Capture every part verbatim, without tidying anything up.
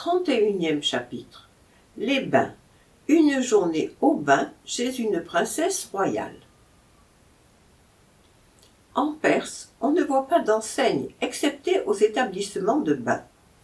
trente et unième chapitre. Les bains. Une journée au bain chez une princesse royale. En Perse, on ne voit pas d'enseigne, excepté aux établissements de bains.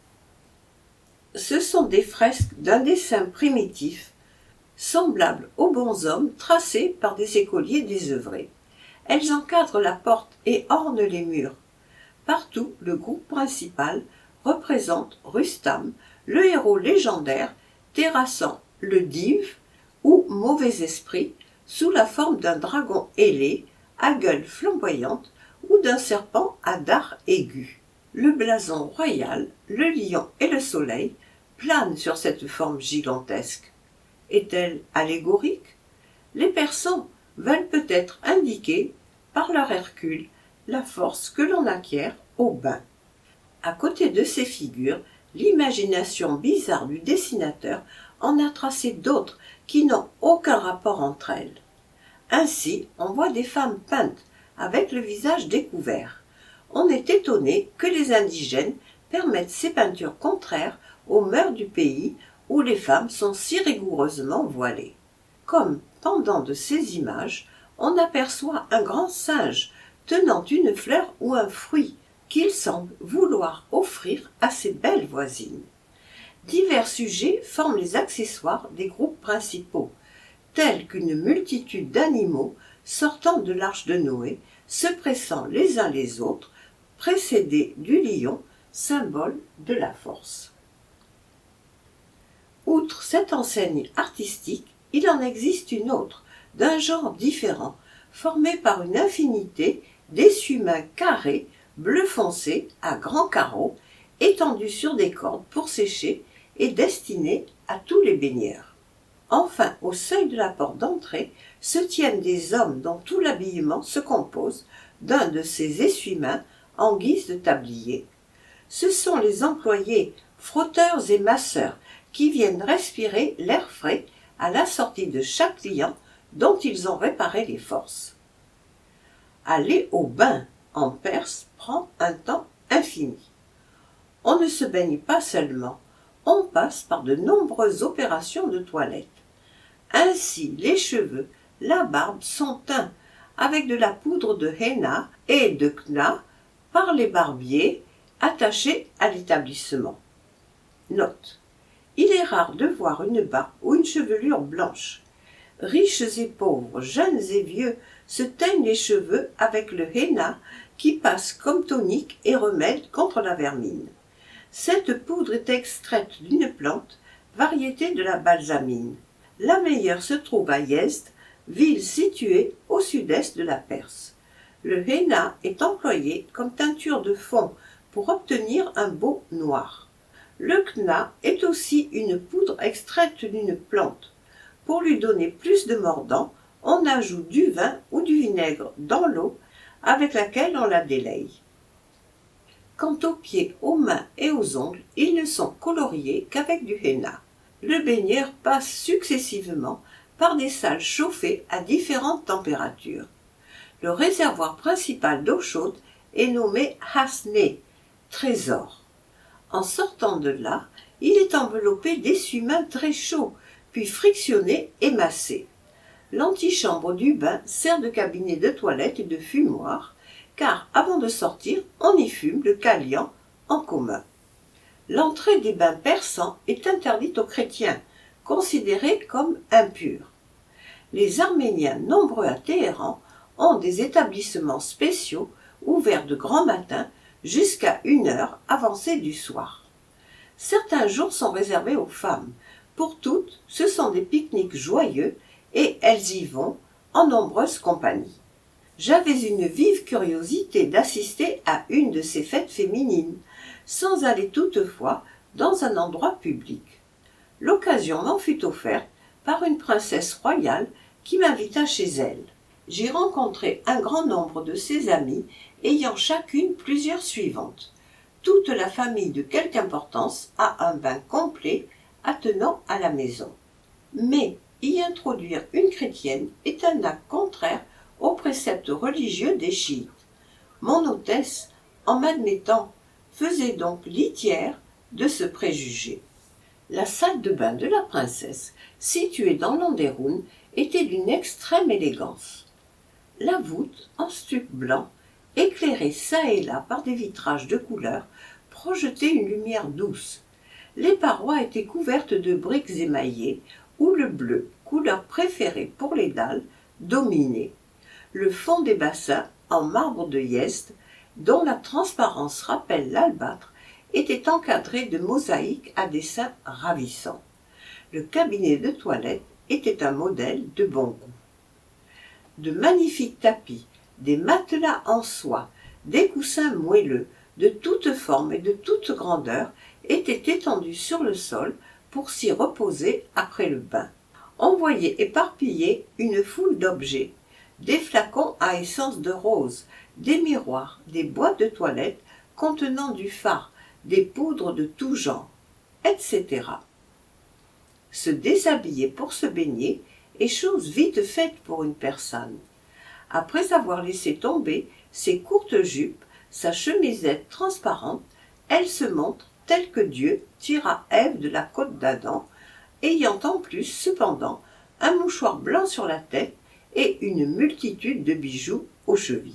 Ce sont des fresques d'un dessin primitif, semblables aux bonshommes tracés par des écoliers désœuvrés. Elles encadrent la porte et ornent les murs. Partout, le groupe principal représente Rustam, le héros légendaire terrassant le div ou mauvais esprit sous la forme d'un dragon ailé à gueule flamboyante ou d'un serpent à dard aigu. Le blason royal, le lion et le soleil planent sur cette forme gigantesque. Est-elle allégorique? Les Persans veulent peut-être indiquer, par leur Hercule, la force que l'on acquiert au bain. À côté de ces figures, l'imagination bizarre du dessinateur en a tracé d'autres qui n'ont aucun rapport entre elles. Ainsi, on voit des femmes peintes avec le visage découvert. On est étonné que les indigènes permettent ces peintures contraires aux mœurs du pays où les femmes sont si rigoureusement voilées. Comme pendant de ces images, on aperçoit un grand singe tenant une fleur ou un fruit qu'il semble vouloir offrir à ses belles voisines. Divers sujets forment les accessoires des groupes principaux, tels qu'une multitude d'animaux sortant de l'arche de Noé, se pressant les uns les autres, précédés du lion, symbole de la force. Outre cette enseigne artistique, il en existe une autre, d'un genre différent, formée par une infinité d'essuie-mains carrés, bleu foncé, à grands carreaux, étendus sur des cordes pour sécher et destinés à tous les baigneurs. Enfin, au seuil de la porte d'entrée, se tiennent des hommes dont tout l'habillement se compose d'un de ces essuie-mains en guise de tablier. Ce sont les employés, frotteurs et masseurs, qui viennent respirer l'air frais à la sortie de chaque client dont ils ont réparé les forces. Aller au bain en Perse prend un temps infini. On ne se baigne pas seulement, on passe par de nombreuses opérations de toilette. Ainsi, les cheveux, la barbe sont teints avec de la poudre de henna et de kna par les barbiers attachés à l'établissement. Note. Il est rare de voir une barbe ou une chevelure blanche. Riches et pauvres, jeunes et vieux se teignent les cheveux avec le henna qui passe comme tonique et remède contre la vermine. Cette poudre est extraite d'une plante, variété de la balsamine. La meilleure se trouve à Yezd, ville située au sud-est de la Perse. Le henna est employé comme teinture de fond pour obtenir un beau noir. Le kna est aussi une poudre extraite d'une plante. Pour lui donner plus de mordant, on ajoute du vin ou du vinaigre dans l'eau avec laquelle on la délaye. Quant aux pieds, aux mains et aux ongles, ils ne sont coloriés qu'avec du henna. Le baigneur passe successivement par des salles chauffées à différentes températures. Le réservoir principal d'eau chaude est nommé hasné, trésor. En sortant de là, il est enveloppé d'essuie-mains très chauds, puis frictionné et massé. L'antichambre du bain sert de cabinet de toilette et de fumoir, car avant de sortir, on y fume le kalian en commun. L'entrée des bains persans est interdite aux chrétiens, considérés comme impurs. Les Arméniens nombreux à Téhéran ont des établissements spéciaux ouverts de grand matin jusqu'à une heure avancée du soir. Certains jours sont réservés aux femmes. Pour toutes, ce sont des pique-niques joyeux et elles y vont en nombreuses compagnies. J'avais une vive curiosité d'assister à une de ces fêtes féminines, sans aller toutefois dans un endroit public. L'occasion m'en fut offerte par une princesse royale qui m'invita chez elle. J'y rencontrai un grand nombre de ses amies, ayant chacune plusieurs suivantes. Toute la famille de quelque importance a un bain complet attenant à la maison. Mais y introduire une chrétienne est un acte contraire aux préceptes religieux des chiites. Mon hôtesse, en m'admettant, faisait donc litière de ce préjugé. La salle de bain de la princesse, située dans Landerun, était d'une extrême élégance. La voûte, en stuc blanc, éclairée çà et là par des vitrages de couleur, projetait une lumière douce. Les parois étaient couvertes de briques émaillées, où le bleu, couleur préférée pour les dalles, dominait. Le fond des bassins, en marbre de Yezd, dont la transparence rappelle l'albâtre, était encadré de mosaïques à dessins ravissants. Le cabinet de toilette était un modèle de bon goût. De magnifiques tapis, des matelas en soie, des coussins moelleux, de toutes formes et de toutes grandeurs, étaient étendus sur le sol pour s'y reposer après le bain. On voyait éparpillée une foule d'objets, des flacons à essence de rose, des miroirs, des boîtes de toilette contenant du fard, des poudres de tout genre, et cetera. Se déshabiller pour se baigner est chose vite faite pour une personne. Après avoir laissé tomber ses courtes jupes, sa chemisette transparente, elle se montre telle que Dieu tira Ève de la côte d'Adam, ayant en plus, cependant, un mouchoir blanc sur la tête et une multitude de bijoux aux chevilles.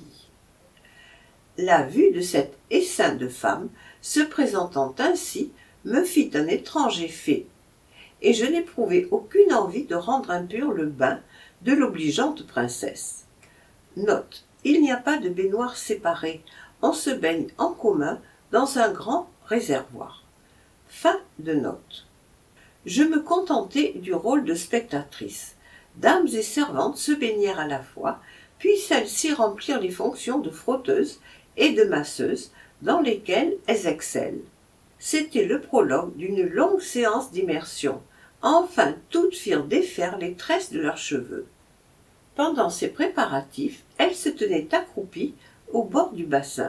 La vue de cet essaim de femme se présentant ainsi me fit un étrange effet, et je n'éprouvai aucune envie de rendre impur le bain de l'obligeante princesse. Note, il n'y a pas de baignoire séparée, on se baigne en commun dans un grand réservoir. Fin de note. Je me contentai du rôle de spectatrice. Dames et servantes se baignèrent à la fois, puis celles-ci remplirent les fonctions de frotteuses et de masseuses dans lesquelles elles excellent. C'était le prologue d'une longue séance d'immersion. Enfin, toutes firent défaire les tresses de leurs cheveux. Pendant ces préparatifs, elles se tenaient accroupies au bord du bassin.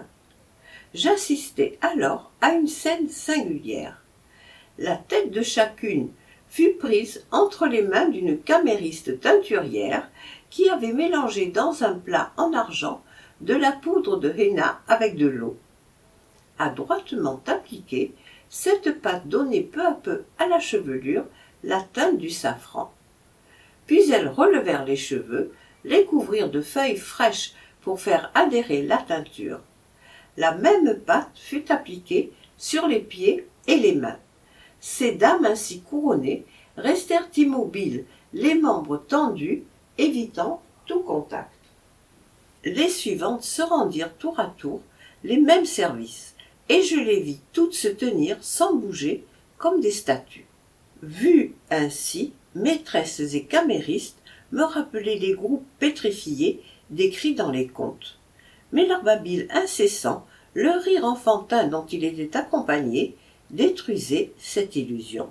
J'assistai alors à une scène singulière. La tête de chacune fut prise entre les mains d'une camériste teinturière qui avait mélangé dans un plat en argent de la poudre de henna avec de l'eau. Adroitement appliquée, cette pâte donnait peu à peu à la chevelure la teinte du safran. Puis elles relevèrent les cheveux, les couvrirent de feuilles fraîches pour faire adhérer la teinture. La même pâte fut appliquée sur les pieds et les mains. Ces dames ainsi couronnées restèrent immobiles, les membres tendus, évitant tout contact. Les suivantes se rendirent tour à tour les mêmes services, et je les vis toutes se tenir sans bouger comme des statues. Vues ainsi, maîtresses et caméristes me rappelaient les groupes pétrifiés décrits dans les contes. Mais leur babil incessant, le rire enfantin dont il était accompagné, détruisait cette illusion.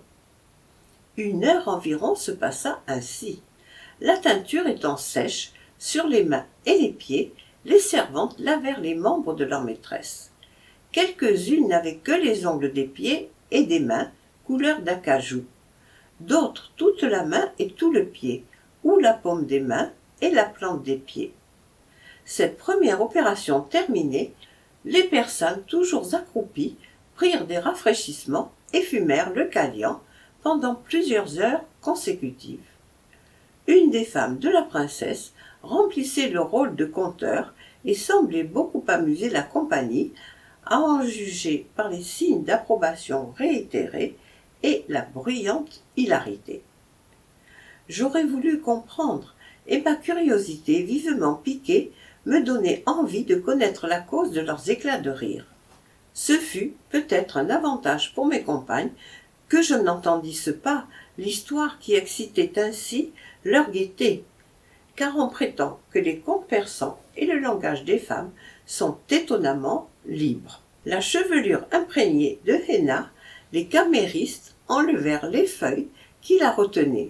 Une heure environ se passa ainsi. La teinture étant sèche, sur les mains et les pieds, les servantes lavèrent les membres de leur maîtresse. Quelques-unes n'avaient que les ongles des pieds et des mains, couleur d'acajou. D'autres toute la main et tout le pied, ou la paume des mains et la plante des pieds. Cette première opération terminée, les personnes toujours accroupies prirent des rafraîchissements et fumèrent le kalian pendant plusieurs heures consécutives. Une des femmes de la princesse remplissait le rôle de conteur et semblait beaucoup amuser la compagnie, à en juger par les signes d'approbation réitérés et la bruyante hilarité. J'aurais voulu comprendre, et ma curiosité vivement piquée me donnait envie de connaître la cause de leurs éclats de rire. Ce fut peut-être un avantage pour mes compagnes que je n'entendisse pas l'histoire qui excitait ainsi leur gaieté, car on prétend que les contes persans et le langage des femmes sont étonnamment libres. La chevelure imprégnée de henna, les caméristes enlevèrent les feuilles qui la retenaient.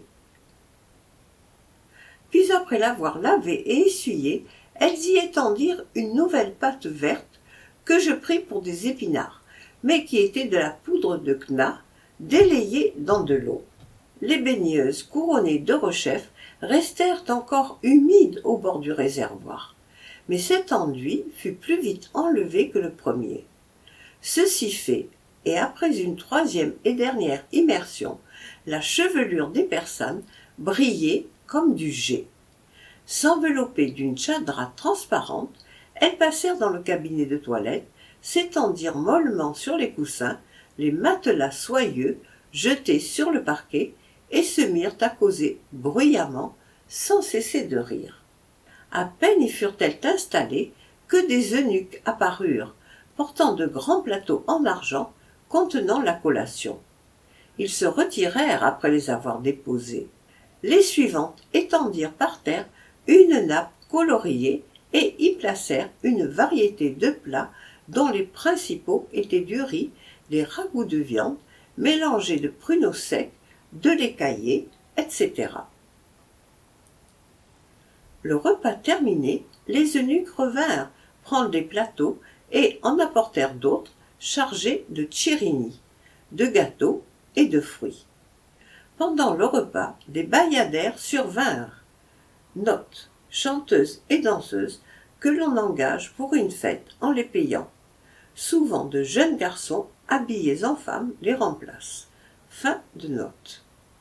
Puis après l'avoir lavée et essuyée, elles y étendirent une nouvelle pâte verte que je pris pour des épinards, mais qui était de la poudre de kna délayée dans de l'eau. Les baigneuses couronnées de rechefs restèrent encore humides au bord du réservoir, mais cet enduit fut plus vite enlevé que le premier. Ceci fait, et après une troisième et dernière immersion, la chevelure des personnes brillait comme du jet. S'enveloppées d'une tchadra transparente, elles passèrent dans le cabinet de toilette, s'étendirent mollement sur les coussins, les matelas soyeux jetés sur le parquet, et se mirent à causer bruyamment, sans cesser de rire. À peine y furent-elles installées que des eunuques apparurent, portant de grands plateaux en argent contenant la collation. Ils se retirèrent après les avoir déposés. Les suivantes étendirent par terre une nappe coloriée et y placèrent une variété de plats dont les principaux étaient du riz, des ragoûts de viande, mélangés de pruneaux secs, de lait caillé, et cetera. Le repas terminé, les eunuques revinrent prendre les plateaux et en apportèrent d'autres chargés de tchirini, de gâteaux et de fruits. Pendant le repas, des bayadères survinrent. Note, chanteuses et danseuses que l'on engage pour une fête en les payant. Souvent de jeunes garçons habillés en femmes les remplacent. Fin de note.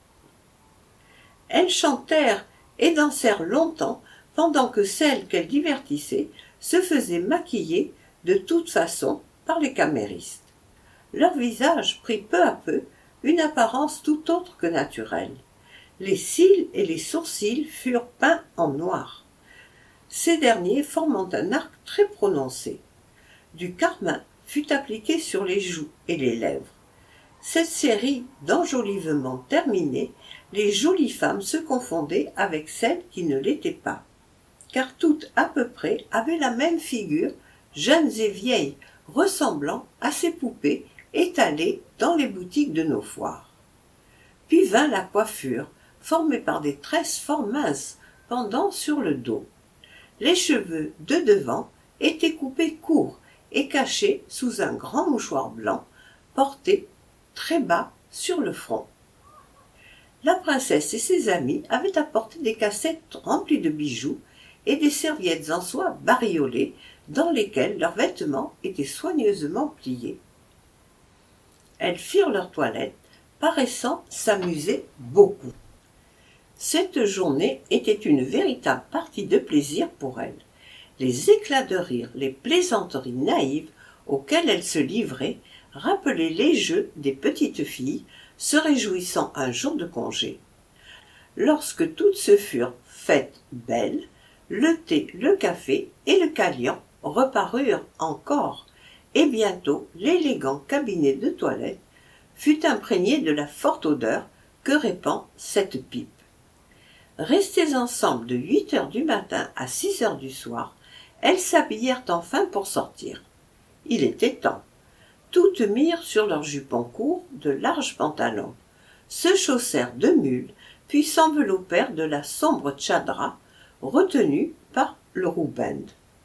Elles chantèrent et dansèrent longtemps pendant que celles qu'elles divertissaient se faisaient maquiller de toute façon par les caméristes. Leur visage prit peu à peu une apparence tout autre que naturelle. Les cils et les sourcils furent peints en noir, ces derniers formant un arc très prononcé. Du carmin fut appliqué sur les joues et les lèvres. Cette série d'enjolivements terminée, les jolies femmes se confondaient avec celles qui ne l'étaient pas, car toutes à peu près avaient la même figure, jeunes et vieilles, ressemblant à ces poupées étalées dans les boutiques de nos foires. Puis vint la coiffure, formée par des tresses fort minces pendant sur le dos. Les cheveux de devant étaient coupés courts et cachés sous un grand mouchoir blanc, porté très bas sur le front. La princesse et ses amis avaient apporté des cassettes remplies de bijoux et des serviettes en soie bariolées dans lesquelles leurs vêtements étaient soigneusement pliés. Elles firent leur toilette, paraissant s'amuser beaucoup. Cette journée était une véritable partie de plaisir pour elles. Les éclats de rire, les plaisanteries naïves auxquelles elles se livraient rappelaient les jeux des petites filles se réjouissant un jour de congé. Lorsque toutes se furent faites belles, le thé, le café et le kalian reparurent encore, et bientôt l'élégant cabinet de toilette fut imprégné de la forte odeur que répand cette pipe. Restées ensemble de huit heures du matin à six heures du soir, elles s'habillèrent enfin pour sortir. Il était temps. Toutes mirent sur leurs jupons courts de larges pantalons, se chaussèrent de mules, puis s'enveloppèrent de la sombre tchadra, retenue par le roubend.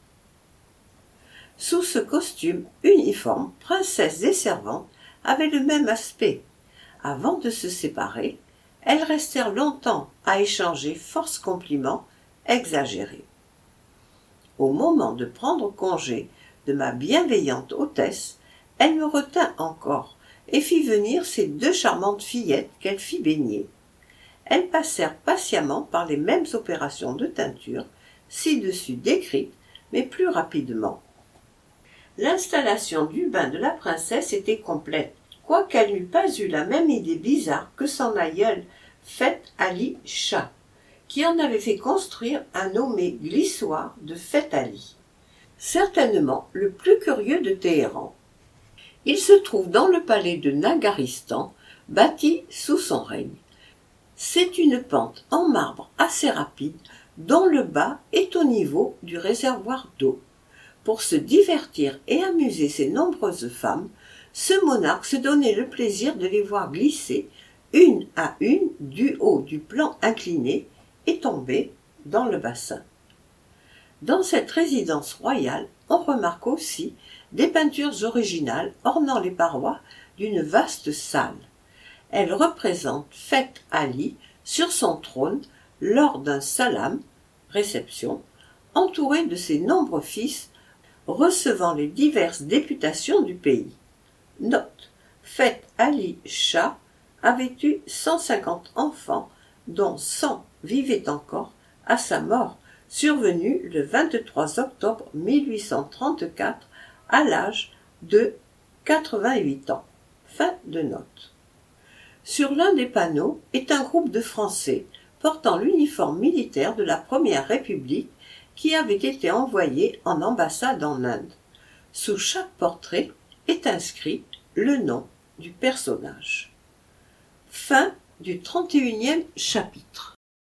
Sous ce costume uniforme, princesses et servantes avaient le même aspect. Avant de se séparer, elles restèrent longtemps à échanger force compliments exagérés. Au moment de prendre congé de ma bienveillante hôtesse, elle me retint encore et fit venir ces deux charmantes fillettes qu'elle fit baigner. Elles passèrent patiemment par les mêmes opérations de teinture, ci-dessus décrites, mais plus rapidement. L'installation du bain de la princesse était complète, quoiqu'elle n'eût pas eu la même idée bizarre que son aïeul Feth Ali Shah, qui en avait fait construire un nommé glissoire de Feth Ali, certainement le plus curieux de Téhéran. Il se trouve dans le palais de Nagaristan, bâti sous son règne. C'est une pente en marbre assez rapide, dont le bas est au niveau du réservoir d'eau. Pour se divertir et amuser ses nombreuses femmes, ce monarque se donnait le plaisir de les voir glisser une à une du haut du plan incliné et tomber dans le bassin. Dans cette résidence royale, on remarque aussi des peintures originales ornant les parois d'une vaste salle. Elles représentent Feth Ali sur son trône lors d'un salam, réception, entouré de ses nombreux fils recevant les diverses députations du pays. Note, Faith Ali Shah avait eu cent cinquante enfants, dont cent vivaient encore à sa mort, survenue le vingt-trois octobre mille huit cent trente-quatre à l'âge de quatre-vingt-huit ans. Fin de note. Sur l'un des panneaux est un groupe de Français portant l'uniforme militaire de la Première République qui avait été envoyé en ambassade en Inde. Sous chaque portrait est inscrit le nom du personnage. Fin du trente et unième chapitre.